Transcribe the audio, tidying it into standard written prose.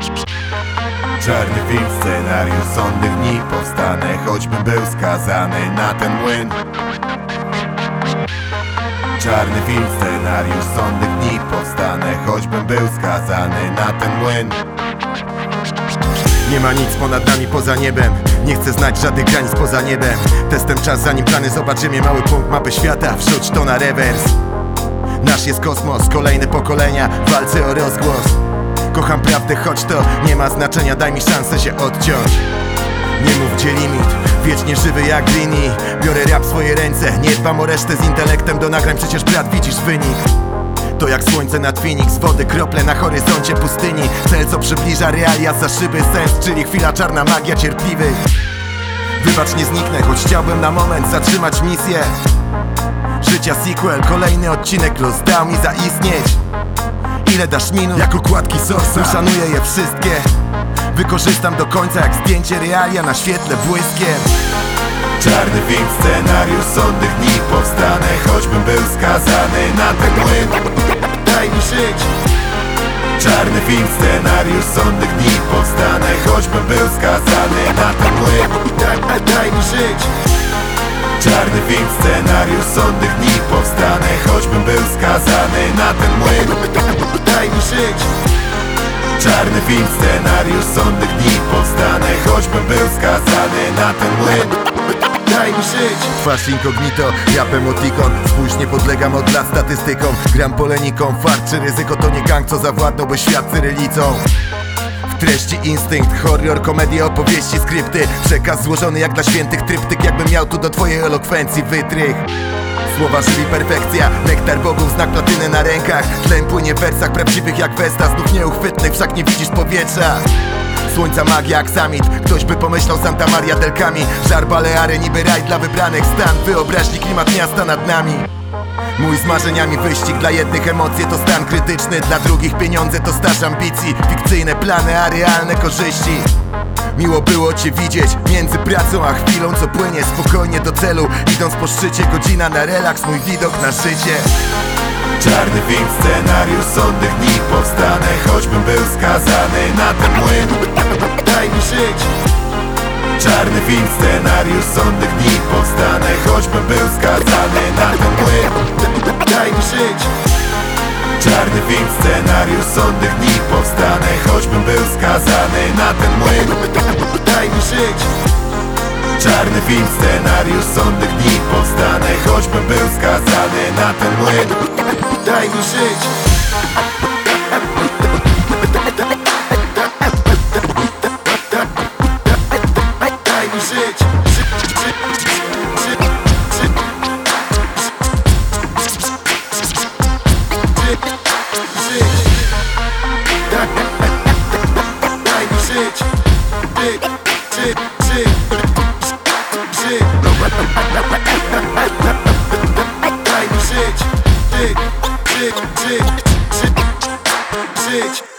Czarny film, scenariusz sądnych dni. Powstanę, choćbym był skazany na ten młyn. Czarny film, scenariusz sądnych dni. Powstanę, choćbym był skazany na ten młyn. Nie ma nic ponad nami poza niebem. Nie chcę znać żadnych granic poza niebem. Testem czas, zanim plany zobaczymy mały punkt mapy świata. Wrzuć to na rewers. Nasz jest kosmos, kolejne pokolenia w walce o rozgłos. Kocham prawdę, choć to nie ma znaczenia. Daj mi szansę się odciąć. Nie mów gdzie limit, wiecznie żywy jak Greenie. Biorę rap w swoje ręce, nie dbam o resztę z intelektem do nagrań, przecież brat widzisz wynik. To jak słońce nad Phoenix, wody krople na horyzoncie pustyni. Cel co przybliża realia za szyby, sens, czyli chwila czarna magia cierpliwych. Wybacz nie zniknę, choć chciałbym na moment zatrzymać misję życia sequel, kolejny odcinek los dał mi zaistnieć. Ile dasz minut, jak okładki Source'a, uszanuję je wszystkie. Wykorzystam do końca jak zdjęcie realia na świetle błyskiem. Czarny film, scenariusz sądnych dni. Powstanę, choćbym był skazany na ten młyn. Daj mi żyć. Czarny film, scenariusz sądnych dni. Powstanę, choćbym był skazany na ten młyn. Daj mi żyć. Czarny film, scenariusz sądnych dni. Powstanę, choćbym był skazany na ten młyn. Daj mi żyć. Czarny film, scenariusz sądnych dni. Powstanę, choćbym był skazany na ten młyn. Daj mi żyć. Twarz incognito, rap emotikon. Spójrz, nie podlegam od lat statystykom. Gram polemiką, fakt czy ryzyko to nie gang, co zawładnął, by świat cyrylicą. W treści instynkt, horror, komedie, opowieści, skrypty. Przekaz złożony jak dla świętych tryptyk, jakbym miał tu do twojej elokwencji wytrych. Słowa żywi perfekcja, nektar bogów, znak platyny na rękach. Tlen płynie w wersach prawdziwych jak Westa, znów nieuchwytnych, wszak nie widzisz powietrza. Słońca magia, aksamit, ktoś by pomyślał Santa Maria del Cami. Żar Baleary, niby raj dla wybranych, stan wyobraźni, klimat miasta nad nami. Mój z marzeniami wyścig, dla jednych emocje to stan krytyczny, dla drugich pieniądze to staż ambicji. Fikcyjne plany, a realne korzyści. Miło było cię widzieć między pracą a chwilą, co płynie spokojnie do celu. Idąc po szczycie, godzina na relaks, mój widok na życie. Czarny film, scenariusz sądnych dni. Powstanę, choćbym był skazany na ten młyn. Daj mi żyć. Czarny film, scenariusz sądnych dni. Powstanę, choćbym był skazany na ten młyn. Daj mi żyć. Czarny film, scenariusz sądnych dni. Powstanę, choćbym był skazany na ten młyn. Daj mi żyć. Czarny film, scenariusz sądnych dni. Powstanę, choćbym był skazany na ten młyn. Daj mi żyć. Daj mi żyć. Daj mi żyć. Daj mi żyć. Żyć.